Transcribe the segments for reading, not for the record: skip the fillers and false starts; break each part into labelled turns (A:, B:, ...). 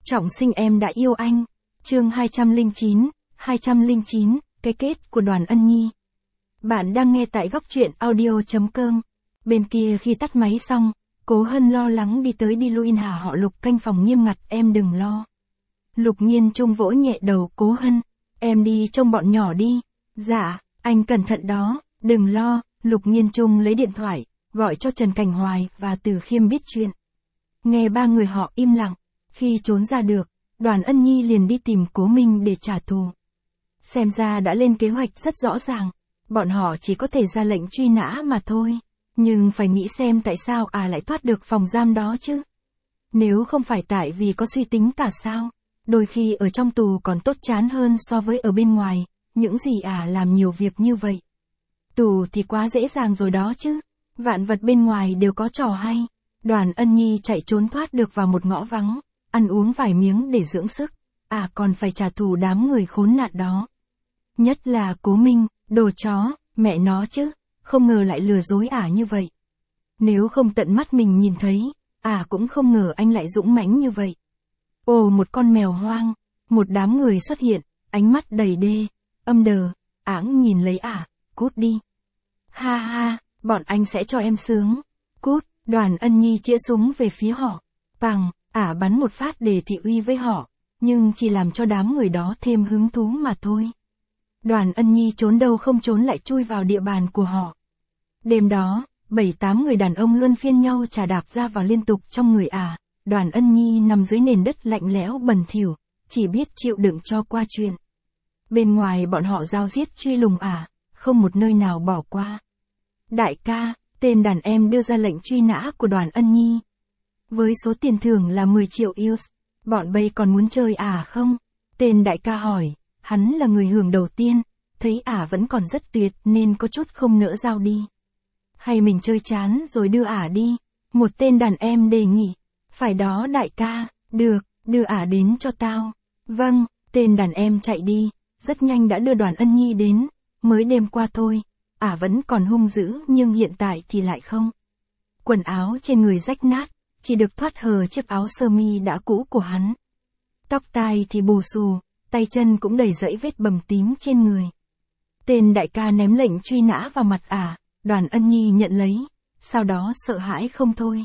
A: Trọng sinh em đã yêu anh. Chương 209, cái kết của Đoàn Ân Nhi. Bạn đang nghe tại góc truyện audio.com. Bên kia khi tắt máy xong, Cố Hân lo lắng đi tới đi lui hả họ Lục canh phòng nghiêm ngặt, em đừng lo. Lục Nhiên Trung vỗ nhẹ đầu Cố Hân, em đi trông bọn nhỏ đi. Dạ, anh cẩn thận đó, đừng lo. Lục Nhiên Trung lấy điện thoại, gọi cho Trần Cảnh Hoài và Từ Khiêm biết chuyện. Nghe ba người họ im lặng, khi trốn ra được, Đoàn Ân Nhi liền đi tìm Cố Minh để trả thù. Xem ra đã lên kế hoạch rất rõ ràng, bọn họ chỉ có thể ra lệnh truy nã mà thôi. Nhưng phải nghĩ xem tại sao lại thoát được phòng giam đó chứ. Nếu không phải tại vì có suy tính cả sao, đôi khi ở trong tù còn tốt chán hơn so với ở bên ngoài, những gì làm nhiều việc như vậy. Tù thì quá dễ dàng rồi đó chứ, vạn vật bên ngoài đều có trò hay. Đoàn Ân Nhi chạy trốn thoát được vào một ngõ vắng, ăn uống vài miếng để dưỡng sức, còn phải trả thù đám người khốn nạn đó. Nhất là Cố Minh, đồ chó, mẹ nó chứ, không ngờ lại lừa dối như vậy. Nếu không tận mắt mình nhìn thấy, cũng không ngờ anh lại dũng mãnh như vậy. Ồ, một con mèo hoang, một đám người xuất hiện, ánh mắt đầy đê, âm đờ, áng nhìn lấy cút đi. Ha ha, bọn anh sẽ cho em sướng, cút. Đoàn Ân Nhi chĩa súng về phía họ, pằng, bắn một phát để thị uy với họ, nhưng chỉ làm cho đám người đó thêm hứng thú mà thôi. Đoàn Ân Nhi trốn đâu không trốn lại chui vào địa bàn của họ. Đêm đó, 7-8 người đàn ông luân phiên nhau chà đạp ra vào liên tục trong người Đoàn Ân Nhi nằm dưới nền đất lạnh lẽo bẩn thỉu, chỉ biết chịu đựng cho qua chuyện. Bên ngoài bọn họ giao giết truy lùng không một nơi nào bỏ qua. Đại ca, tên đàn em đưa ra lệnh truy nã của Đoàn Ân Nhi. Với số tiền thưởng là 10 triệu US, bọn bây còn muốn chơi không? Tên đại ca hỏi, hắn là người hưởng đầu tiên, thấy vẫn còn rất tuyệt nên có chút không nỡ giao đi. Hay mình chơi chán rồi đưa đi? Một tên đàn em đề nghị. Phải đó đại ca, được, đưa đến cho tao. Vâng, tên đàn em chạy đi, rất nhanh đã đưa Đoàn Ân Nhi đến, mới đêm qua thôi. Vẫn còn hung dữ nhưng hiện tại thì lại không. Quần áo trên người rách nát, chỉ được thoát hờ chiếc áo sơ mi đã cũ của hắn. Tóc tai thì bù xù, tay chân cũng đầy dẫy vết bầm tím trên người. Tên đại ca ném lệnh truy nã vào mặt Đoàn Ân Nhi nhận lấy, sau đó sợ hãi không thôi.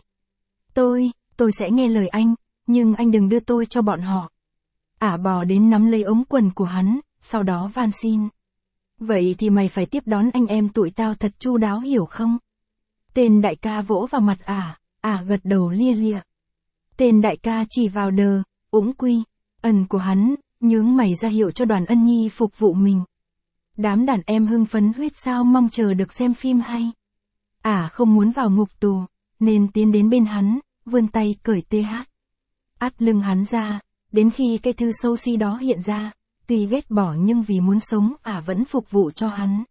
A: Tôi sẽ nghe lời anh, nhưng anh đừng đưa tôi cho bọn họ. Bò đến nắm lấy ống quần của hắn, sau đó van xin. Vậy thì mày phải tiếp đón anh em tụi tao thật chu đáo hiểu không? Tên đại ca vỗ vào mặt gật đầu lia lịa. Tên đại ca chỉ vào ủng quy, ẩn của hắn, nhướng mày ra hiệu cho Đoàn Ân Nhi phục vụ mình. Đám đàn em hưng phấn huyết sao mong chờ được xem phim hay. Không muốn vào ngục tù, nên tiến đến bên hắn, vươn tay cởi TH. Át lưng hắn ra, đến khi cái thư xấu xí đó hiện ra, tuy ghét bỏ nhưng vì muốn sống vẫn phục vụ cho hắn.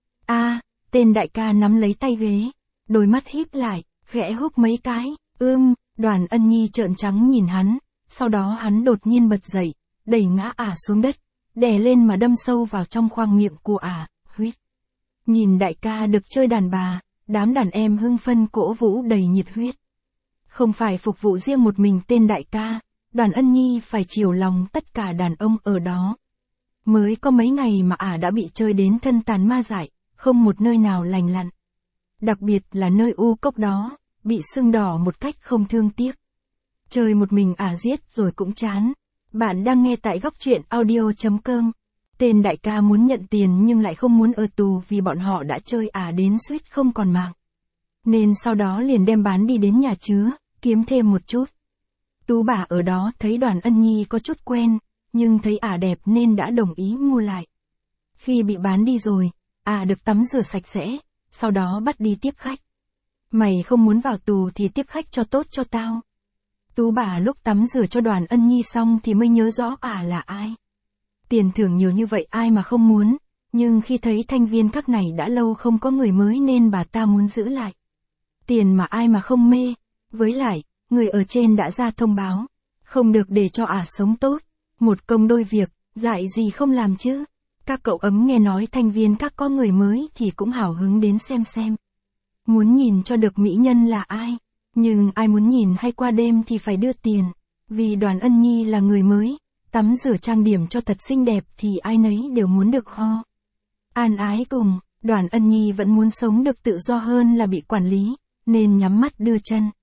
A: Tên đại ca nắm lấy tay ghế, đôi mắt híp lại, khẽ húc mấy cái, Đoàn Ân Nhi trợn trắng nhìn hắn, sau đó hắn đột nhiên bật dậy, đẩy ngã xuống đất, đè lên mà đâm sâu vào trong khoang miệng của huyết. Nhìn đại ca được chơi đàn bà, đám đàn em hưng phân cổ vũ đầy nhiệt huyết. Không phải phục vụ riêng một mình tên đại ca, Đoàn Ân Nhi phải chiều lòng tất cả đàn ông ở đó. Mới có mấy ngày mà đã bị chơi đến thân tàn ma dại, không một nơi nào lành lặn. Đặc biệt là nơi u cốc đó, bị sưng đỏ một cách không thương tiếc. Chơi một mình giết rồi cũng chán. Bạn đang nghe tại góc truyện audio.com. Tên đại ca muốn nhận tiền nhưng lại không muốn ở tù vì bọn họ đã chơi đến suýt không còn mạng. Nên sau đó liền đem bán đi đến nhà chứa, kiếm thêm một chút. Tú bà ở đó thấy Đoàn Ân Nhi có chút quen, nhưng thấy đẹp nên đã đồng ý mua lại. Khi bị bán đi rồi, được tắm rửa sạch sẽ, sau đó bắt đi tiếp khách. Mày không muốn vào tù thì tiếp khách cho tốt cho tao. Tú bà lúc tắm rửa cho Đoàn Ân Nhi xong thì mới nhớ rõ là ai. Tiền thưởng nhiều như vậy ai mà không muốn, nhưng khi thấy thanh viên các này đã lâu không có người mới nên bà ta muốn giữ lại. Tiền mà ai mà không mê, với lại, người ở trên đã ra thông báo, không được để cho sống tốt, một công đôi việc, dại gì không làm chứ. Các cậu ấm nghe nói thanh viên các có người mới thì cũng hào hứng đến xem. Muốn nhìn cho được mỹ nhân là ai, nhưng ai muốn nhìn hay qua đêm thì phải đưa tiền. Vì Đoàn Ân Nhi là người mới, tắm rửa trang điểm cho thật xinh đẹp thì ai nấy đều muốn được ho. An ái cùng, Đoàn Ân Nhi vẫn muốn sống được tự do hơn là bị quản lý, nên nhắm mắt đưa chân.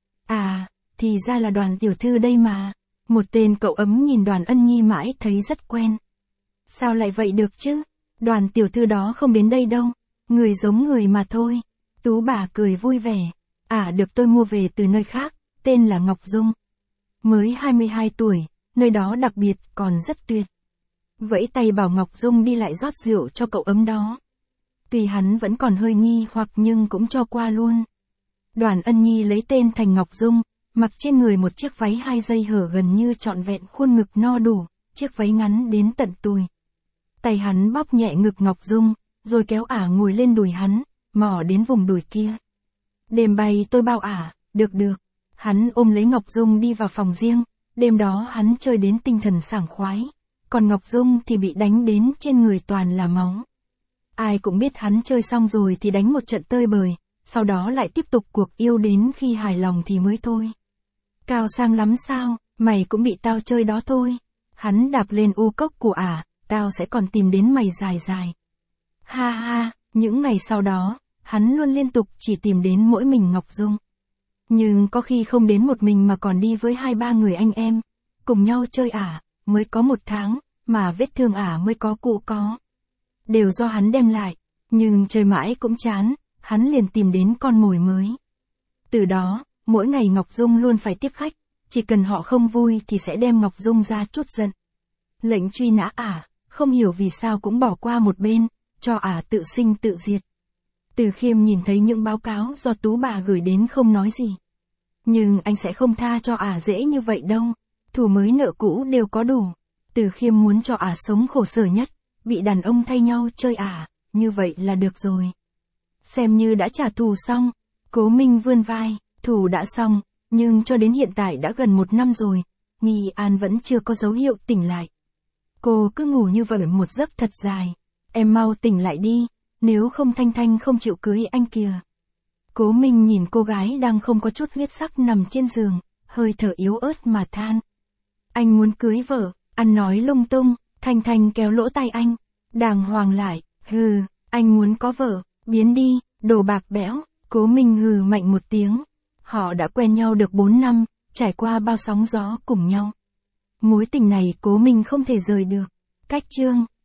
A: À, thì ra là Đoàn tiểu thư đây mà. Một tên cậu ấm nhìn Đoàn Ân Nhi mãi thấy rất quen. Sao lại vậy được chứ? Đoàn tiểu thư đó không đến đây đâu. Người giống người mà thôi. Tú bà cười vui vẻ. À được tôi mua về từ nơi khác, tên là Ngọc Dung. Mới 22 tuổi, nơi đó đặc biệt còn rất tuyệt. Vẫy tay bảo Ngọc Dung đi lại rót rượu cho cậu ấm đó. Tuy hắn vẫn còn hơi nghi hoặc nhưng cũng cho qua luôn. Đoàn Ân Nhi lấy tên thành Ngọc Dung, mặc trên người một chiếc váy 2 dây hở gần như trọn vẹn khuôn ngực no đủ, chiếc váy ngắn đến tận đùi. Tay hắn bóp nhẹ ngực Ngọc Dung, rồi kéo ả ngồi lên đùi hắn, mò đến vùng đùi kia. Đêm bay tôi bao ả, được. Hắn ôm lấy Ngọc Dung đi vào phòng riêng, đêm đó hắn chơi đến tinh thần sảng khoái, còn Ngọc Dung thì bị đánh đến trên người toàn là máu. Ai cũng biết hắn chơi xong rồi thì đánh một trận tơi bời, sau đó lại tiếp tục cuộc yêu đến khi hài lòng thì mới thôi. Cao sang lắm sao, mày cũng bị tao chơi đó thôi. Hắn đạp lên u cốc của ả, tao sẽ còn tìm đến mày dài dài. Ha ha, những ngày sau đó, hắn luôn liên tục chỉ tìm đến mỗi mình Ngọc Dung. Nhưng có khi không đến một mình mà còn đi với 2-3 người anh em, cùng nhau chơi ả, mới có 1 tháng, mà vết thương ả mới có cụ có. Đều do hắn đem lại, nhưng chơi mãi cũng chán, hắn liền tìm đến con mồi mới. Từ đó, mỗi ngày Ngọc Dung luôn phải tiếp khách, chỉ cần họ không vui thì sẽ đem Ngọc Dung ra trút giận. Lệnh truy nã ả, không hiểu vì sao cũng bỏ qua một bên, cho ả tự sinh tự diệt. Từ Khiêm nhìn thấy những báo cáo do Tú bà gửi đến không nói gì. Nhưng anh sẽ không tha cho ả dễ như vậy đâu, thù mới nợ cũ đều có đủ. Từ Khiêm muốn cho ả sống khổ sở nhất, bị đàn ông thay nhau chơi ả, như vậy là được rồi. Xem như đã trả thù xong, Cố Minh vươn vai, thù đã xong, nhưng cho đến hiện tại đã gần 1 năm rồi, Nghi An vẫn chưa có dấu hiệu tỉnh lại. Cô cứ ngủ như vậy một giấc thật dài, em mau tỉnh lại đi, nếu không Thanh Thanh không chịu cưới anh kìa. Cố Minh nhìn cô gái đang không có chút huyết sắc nằm trên giường, hơi thở yếu ớt mà than. Anh muốn cưới vợ, ăn nói lung tung, Thanh Thanh kéo lỗ tai anh, đàng hoàng lại, hừ, anh muốn có vợ, biến đi, đồ bạc bẽo. Cố Minh hừ mạnh một tiếng. Họ đã quen nhau được 4 năm, trải qua bao sóng gió cùng nhau. Mối tình này Cố Minh không thể rời được. Cách chương